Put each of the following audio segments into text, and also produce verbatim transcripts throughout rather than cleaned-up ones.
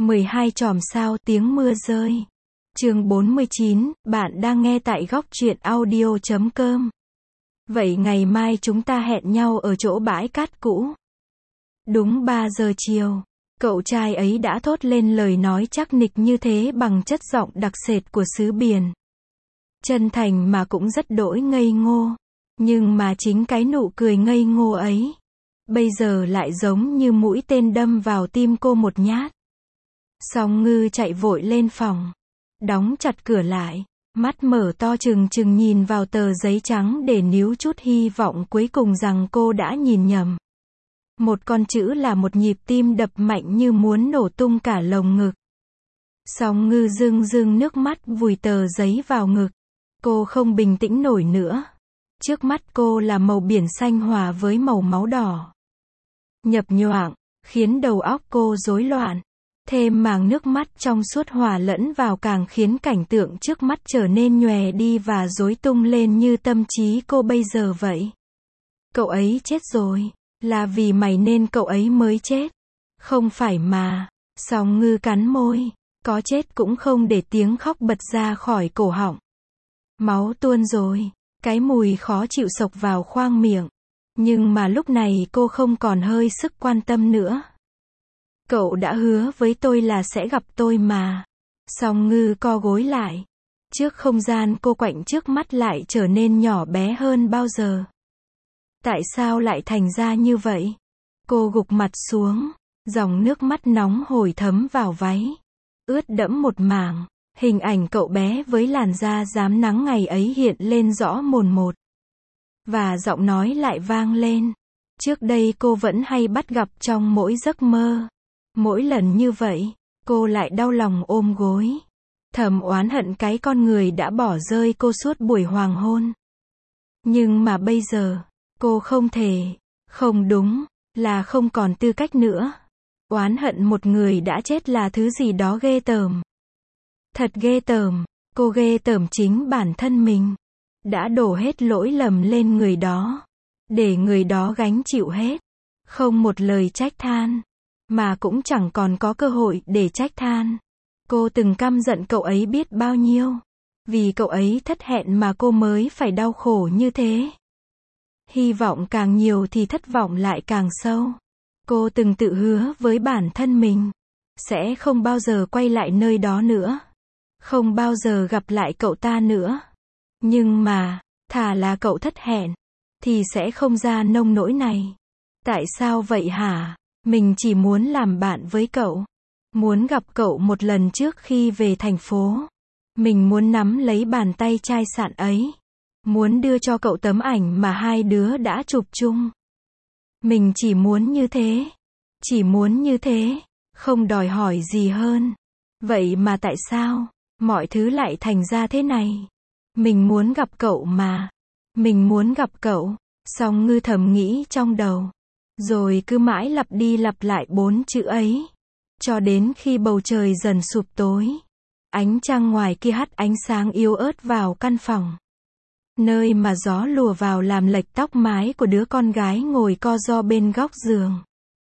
mười hai chòm sao tiếng mưa rơi. Chương bốn mươi chín, bạn đang nghe tại góc truyện audio chấm com. Vậy ngày mai chúng ta hẹn nhau ở chỗ bãi cát cũ. Đúng ba giờ chiều, cậu trai ấy đã thốt lên lời nói chắc nịch như thế bằng chất giọng đặc sệt của xứ biển. Chân thành mà cũng rất đỗi ngây ngô. Nhưng mà chính cái nụ cười ngây ngô ấy, bây giờ lại giống như mũi tên đâm vào tim cô một nhát. Song Ngư chạy vội lên phòng, đóng chặt cửa lại, mắt mở to trừng trừng nhìn vào tờ giấy trắng để níu chút hy vọng cuối cùng rằng cô đã nhìn nhầm. Một con chữ là một nhịp tim đập mạnh như muốn nổ tung cả lồng ngực. Song Ngư rưng rưng nước mắt vùi tờ giấy vào ngực. Cô không bình tĩnh nổi nữa. Trước mắt cô là màu biển xanh hòa với màu máu đỏ. Nhập nhoạng, khiến đầu óc cô rối loạn. Thêm màng nước mắt trong suốt hòa lẫn vào càng khiến cảnh tượng trước mắt trở nên nhòe đi và rối tung lên như tâm trí cô bây giờ vậy. Cậu ấy chết rồi, là vì mày nên cậu ấy mới chết. Không phải mà. Song Ngư cắn môi, có chết cũng không để tiếng khóc bật ra khỏi cổ họng. Máu tuôn rồi, cái mùi khó chịu xộc vào khoang miệng. Nhưng mà lúc này cô không còn hơi sức quan tâm nữa. Cậu đã hứa với tôi là sẽ gặp tôi mà. Song Ngư co gối lại. Trước không gian cô quạnh trước mắt lại trở nên nhỏ bé hơn bao giờ. Tại sao lại thành ra như vậy? Cô gục mặt xuống, dòng nước mắt nóng hổi thấm vào váy, ướt đẫm một mảng. Hình ảnh cậu bé với làn da rám nắng ngày ấy hiện lên rõ mồn một. Và giọng nói lại vang lên. Trước đây cô vẫn hay bắt gặp trong mỗi giấc mơ. Mỗi lần như vậy, cô lại đau lòng ôm gối. Thầm oán hận cái con người đã bỏ rơi cô suốt buổi hoàng hôn. Nhưng mà bây giờ, cô không thể, không đúng, là không còn tư cách nữa. Oán hận một người đã chết là thứ gì đó ghê tởm. Thật ghê tởm, cô ghê tởm chính bản thân mình. Đã đổ hết lỗi lầm lên người đó. Để người đó gánh chịu hết. Không một lời trách than. Mà cũng chẳng còn có cơ hội để trách than. Cô từng căm giận cậu ấy biết bao nhiêu. Vì cậu ấy thất hẹn mà cô mới phải đau khổ như thế. Hy vọng càng nhiều thì thất vọng lại càng sâu. Cô từng tự hứa với bản thân mình. Sẽ không bao giờ quay lại nơi đó nữa. Không bao giờ gặp lại cậu ta nữa. Nhưng mà, thà là cậu thất hẹn, thì sẽ không ra nông nỗi này. Tại sao vậy hả? Mình chỉ muốn làm bạn với cậu. Muốn gặp cậu một lần trước khi về thành phố. Mình muốn nắm lấy bàn tay chai sạn ấy. Muốn đưa cho cậu tấm ảnh mà hai đứa đã chụp chung. Mình chỉ muốn như thế. Chỉ muốn như thế. Không đòi hỏi gì hơn. Vậy mà tại sao mọi thứ lại thành ra thế này? Mình muốn gặp cậu mà. Mình muốn gặp cậu. Song Ngư thầm nghĩ trong đầu. Rồi cứ mãi lặp đi lặp lại bốn chữ ấy. Cho đến khi bầu trời dần sụp tối. Ánh trăng ngoài kia hắt ánh sáng yếu ớt vào căn phòng. Nơi mà gió lùa vào làm lệch tóc mái của đứa con gái ngồi co ro bên góc giường.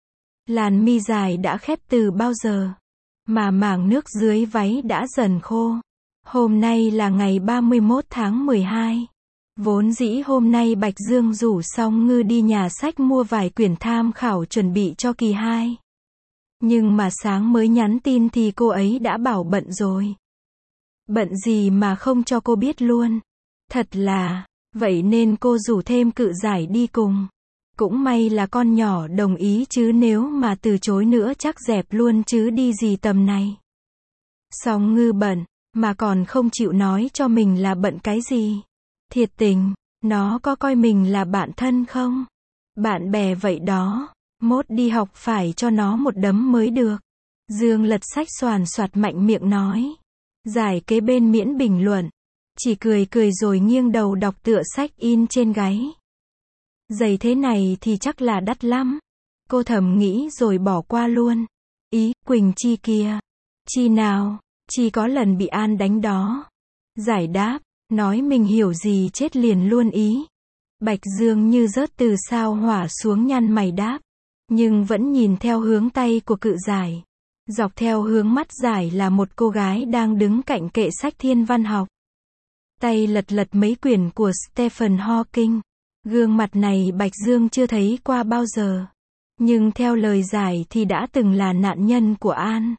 Làn mi dài đã khép từ bao giờ. Mà mảng nước dưới váy đã dần khô. Hôm nay là ngày ba mươi mốt tháng mười hai. Vốn dĩ hôm nay Bạch Dương rủ Song Ngư đi nhà sách mua vài quyển tham khảo chuẩn bị cho kỳ hai. Nhưng mà sáng mới nhắn tin thì cô ấy đã bảo bận rồi. Bận gì mà không cho cô biết luôn. Thật là, vậy nên cô rủ thêm Cự Giải đi cùng. Cũng may là con nhỏ đồng ý chứ nếu mà từ chối nữa chắc dẹp luôn chứ đi gì tầm này. Song Ngư bận, mà còn không chịu nói cho mình là bận cái gì. Thiệt tình, nó có coi mình là bạn thân không? Bạn bè vậy đó, mốt đi học phải cho nó một đấm mới được. Dương lật sách xoàn xoạt mạnh miệng nói. Giải kế bên miễn bình luận. Chỉ cười cười rồi nghiêng đầu đọc tựa sách in trên gáy. Giày thế này thì chắc là đắt lắm. Cô thầm nghĩ rồi bỏ qua luôn. Ý, Quỳnh Chi kia. Chi nào? Chi có lần bị An đánh đó. Giải đáp, nói mình hiểu gì chết liền luôn ý. Bạch Dương như rớt từ sao hỏa xuống nhăn mày đáp. Nhưng vẫn nhìn theo hướng tay của Cự Giải. Dọc theo hướng mắt giải là một cô gái đang đứng cạnh kệ sách thiên văn học. Tay lật lật mấy quyển của Stephen Hawking. Gương mặt này Bạch Dương chưa thấy qua bao giờ. Nhưng theo lời giải thì đã từng là nạn nhân của An.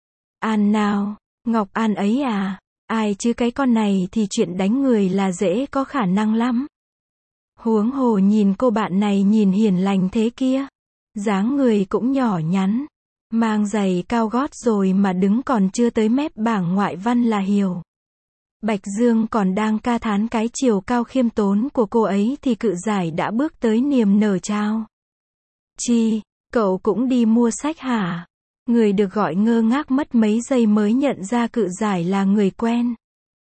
An nào? Ngọc An ấy à? Ai chứ cái con này thì chuyện đánh người là dễ có khả năng lắm. Huống hồ nhìn cô bạn này nhìn hiền lành thế kia. Dáng người cũng nhỏ nhắn. Mang giày cao gót rồi mà đứng còn chưa tới mép bảng ngoại văn là hiểu. Bạch Dương còn đang ca thán cái chiều cao khiêm tốn của cô ấy thì Cự Giải đã bước tới niềm nở chào. Chi, cậu cũng đi mua sách hả? Người được gọi ngơ ngác mất mấy giây mới nhận ra Cự Giải là người quen.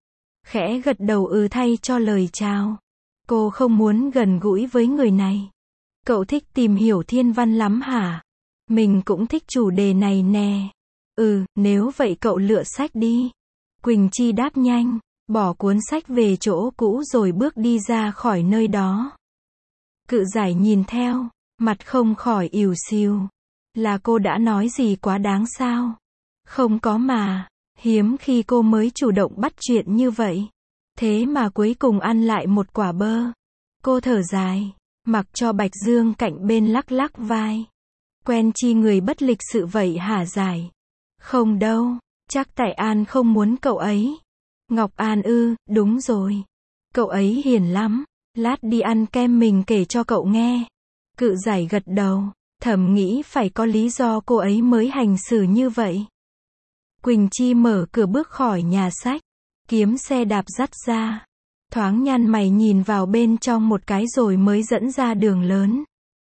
Khẽ gật đầu ừ thay cho lời chào. Cô không muốn gần gũi với người này. Cậu thích tìm hiểu thiên văn lắm hả? Mình cũng thích chủ đề này nè. Ừ, nếu vậy cậu lựa sách đi. Quỳnh Chi đáp nhanh, bỏ cuốn sách về chỗ cũ rồi bước đi ra khỏi nơi đó. Cự Giải nhìn theo, mặt không khỏi ỉu xìu. Là cô đã nói gì quá đáng sao? Không có mà, hiếm khi cô mới chủ động bắt chuyện như vậy. Thế mà cuối cùng ăn lại một quả bơ. Cô thở dài, mặc cho Bạch Dương cạnh bên lắc lắc vai. Quen Chi người bất lịch sự vậy hả Giải? Không đâu, chắc tại An không muốn cậu ấy. Ngọc An ư, đúng rồi. Cậu ấy hiền lắm, lát đi ăn kem mình kể cho cậu nghe. Cự Giải gật đầu, thầm nghĩ phải có lý do cô ấy mới hành xử như vậy. Quỳnh Chi mở cửa bước khỏi nhà sách, kiếm xe đạp dắt ra. Thoáng nhăn mày nhìn vào bên trong một cái rồi mới dẫn ra đường lớn.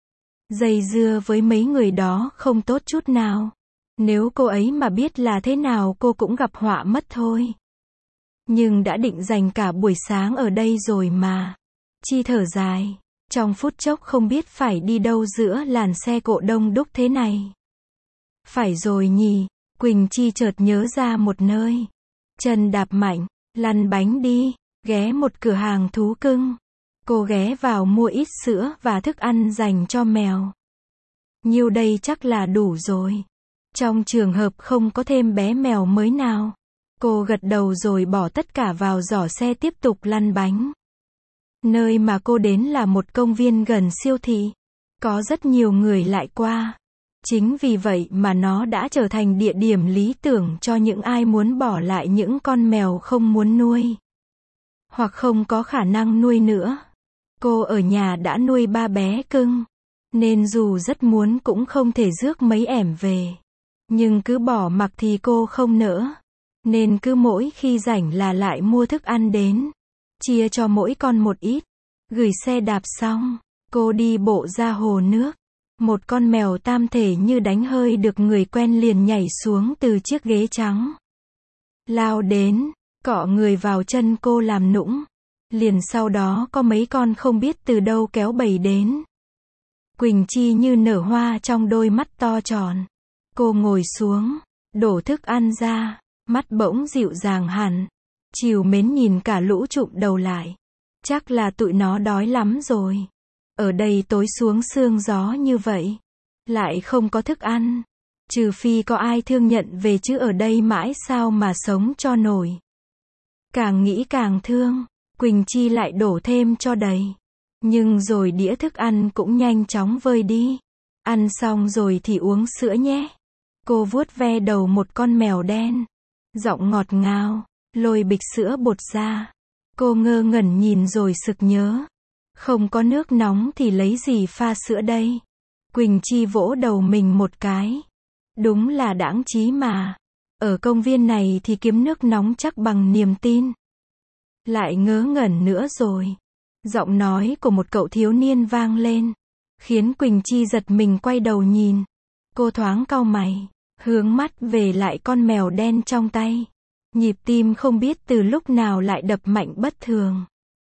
Dây dưa với mấy người đó không tốt chút nào. Nếu cô ấy mà biết là thế nào cô cũng gặp họa mất thôi. Nhưng đã định dành cả buổi sáng ở đây rồi mà. Chi thở dài, trong phút chốc không biết phải đi đâu giữa làn xe cộ đông đúc thế này. Phải rồi nhỉ, Quỳnh Chi chợt nhớ ra một nơi. Chân đạp mạnh, lăn bánh đi, ghé một cửa hàng thú cưng. Cô ghé vào mua ít sữa và thức ăn dành cho mèo. Nhiêu đây chắc là đủ rồi. Trong trường hợp không có thêm bé mèo mới nào. Cô gật đầu rồi bỏ tất cả vào giỏ xe tiếp tục lăn bánh. Nơi mà cô đến là một công viên gần siêu thị. Có rất nhiều người lại qua. Chính vì vậy mà nó đã trở thành địa điểm lý tưởng cho những ai muốn bỏ lại những con mèo không muốn nuôi. Hoặc không có khả năng nuôi nữa. Cô ở nhà đã nuôi ba bé cưng. Nên dù rất muốn cũng không thể rước mấy ẻm về. Nhưng cứ bỏ mặc thì cô không nỡ. Nên cứ mỗi khi rảnh là lại mua thức ăn đến. Chia cho mỗi con một ít. Gửi xe đạp xong, cô đi bộ ra hồ nước. Một con mèo tam thể như đánh hơi được người quen liền nhảy xuống từ chiếc ghế trắng. Lao đến, cọ người vào chân cô làm nũng. Liền sau đó có mấy con không biết từ đâu kéo bầy đến. Quỳnh Chi như nở hoa trong đôi mắt to tròn. Cô ngồi xuống, đổ thức ăn ra, mắt bỗng dịu dàng hẳn. Trìu mến nhìn cả lũ trụm đầu lại. Chắc là tụi nó đói lắm rồi. Ở đây tối xuống sương gió như vậy. Lại không có thức ăn. Trừ phi có ai thương nhận về chứ ở đây mãi sao mà sống cho nổi. Càng nghĩ càng thương. Quỳnh Chi lại đổ thêm cho đầy. Nhưng rồi đĩa thức ăn cũng nhanh chóng vơi đi. Ăn xong rồi thì uống sữa nhé. Cô vuốt ve đầu một con mèo đen. Giọng ngọt ngào, lôi bịch sữa bột ra. Cô ngơ ngẩn nhìn rồi sực nhớ. Không có nước nóng thì lấy gì pha sữa đây? Quỳnh Chi vỗ đầu mình một cái. Đúng là đãng trí mà. Ở công viên này thì kiếm nước nóng chắc bằng niềm tin. Lại ngớ ngẩn nữa rồi. Giọng nói của một cậu thiếu niên vang lên. Khiến Quỳnh Chi giật mình quay đầu nhìn. Cô thoáng cau mày. Hướng mắt về lại con mèo đen trong tay. Nhịp tim không biết từ lúc nào lại đập mạnh bất thường.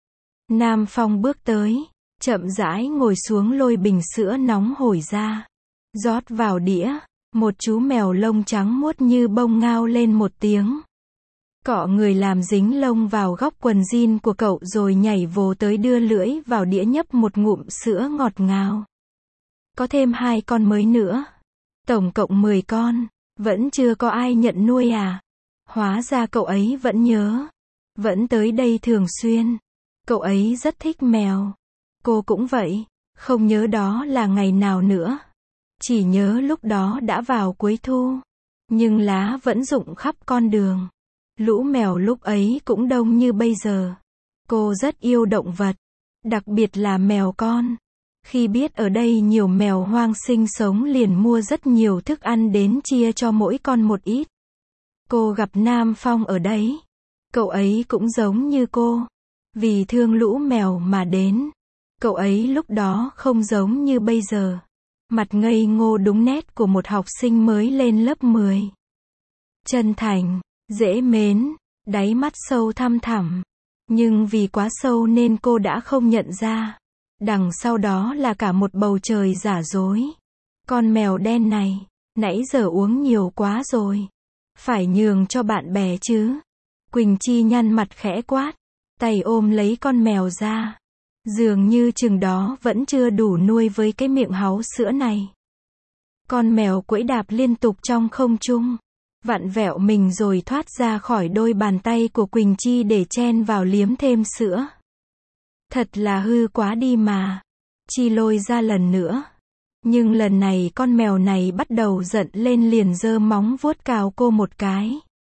Nam Phong bước tới. Chậm rãi ngồi xuống lôi bình sữa nóng hổi ra. Rót vào đĩa. Một chú mèo lông trắng muốt như bông ngao lên một tiếng. Cọ người làm dính lông vào góc quần jean của cậu rồi nhảy vồ tới đưa lưỡi vào đĩa nhấp một ngụm sữa ngọt ngào. Có thêm hai con mới nữa. Tổng cộng mười con. Vẫn chưa có ai nhận nuôi à? Hóa ra cậu ấy vẫn nhớ. Vẫn tới đây thường xuyên. Cậu ấy rất thích mèo. Cô cũng vậy. Không nhớ đó là ngày nào nữa. Chỉ nhớ lúc đó đã vào cuối thu. Nhưng lá vẫn rụng khắp con đường. Lũ mèo lúc ấy cũng đông như bây giờ. Cô rất yêu động vật. Đặc biệt là mèo con. Khi biết ở đây nhiều mèo hoang sinh sống liền mua rất nhiều thức ăn đến chia cho mỗi con một ít. Cô gặp Nam Phong ở đấy. Cậu ấy cũng giống như cô. Vì thương lũ mèo mà đến. Cậu ấy lúc đó không giống như bây giờ. Mặt ngây ngô đúng nét của một học sinh mới lên lớp mười. Chân thành, dễ mến, đáy mắt sâu thăm thẳm. Nhưng vì quá sâu nên cô đã không nhận ra. Đằng sau đó là cả một bầu trời giả dối. Con mèo đen này, nãy giờ uống nhiều quá rồi. Phải nhường cho bạn bè chứ. Quỳnh Chi nhăn mặt khẽ quát. Tay ôm lấy con mèo ra. Dường như chừng đó vẫn chưa đủ nuôi với cái miệng háu sữa này. Con mèo quẫy đạp liên tục trong không trung. Vặn vẹo mình rồi thoát ra khỏi đôi bàn tay của Quỳnh Chi để chen vào liếm thêm sữa. Thật là hư quá đi mà. Chi lôi ra lần nữa. Nhưng lần này con mèo này bắt đầu giận lên liền giơ móng vuốt cào cô một cái.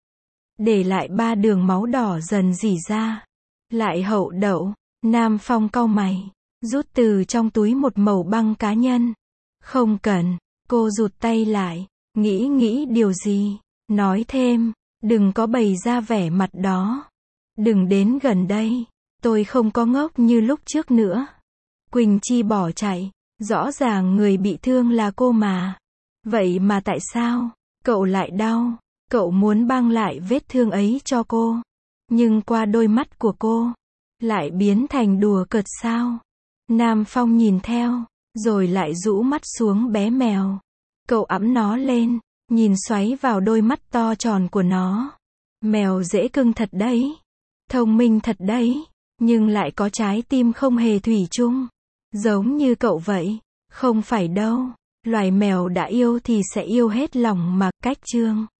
Để lại ba đường máu đỏ dần rỉ ra. Lại hậu đậu. Nam Phong cau mày. Rút từ trong túi một mẩu băng cá nhân. Không cần. Cô rụt tay lại. Nghĩ nghĩ điều gì. Nói thêm. Đừng có bày ra vẻ mặt đó. Đừng đến gần đây. Tôi không có ngốc như lúc trước nữa. Quỳnh Chi bỏ chạy. Rõ ràng người bị thương là cô mà. Vậy mà tại sao cậu lại đau? Cậu muốn băng lại vết thương ấy cho cô. Nhưng qua đôi mắt của cô lại biến thành đùa cợt sao? Nam Phong nhìn theo. Rồi lại rũ mắt xuống bé mèo. Cậu ẵm nó lên. Nhìn xoáy vào đôi mắt to tròn của nó. Mèo dễ cưng thật đấy. Thông minh thật đấy. Nhưng lại có trái tim không hề thủy chung. Giống như cậu vậy. Không phải đâu. Loài mèo đã yêu thì sẽ yêu hết lòng mà. Cách chương